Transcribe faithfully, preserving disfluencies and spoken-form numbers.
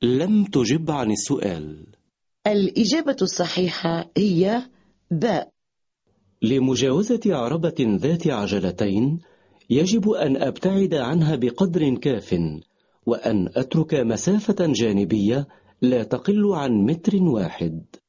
لم تجب عن السؤال. الإجابة الصحيحة هي باء. لمجاوزة عربة ذات عجلتين يجب أن أبتعد عنها بقدر كاف، وأن أترك مسافة جانبية لا تقل عن متر واحد.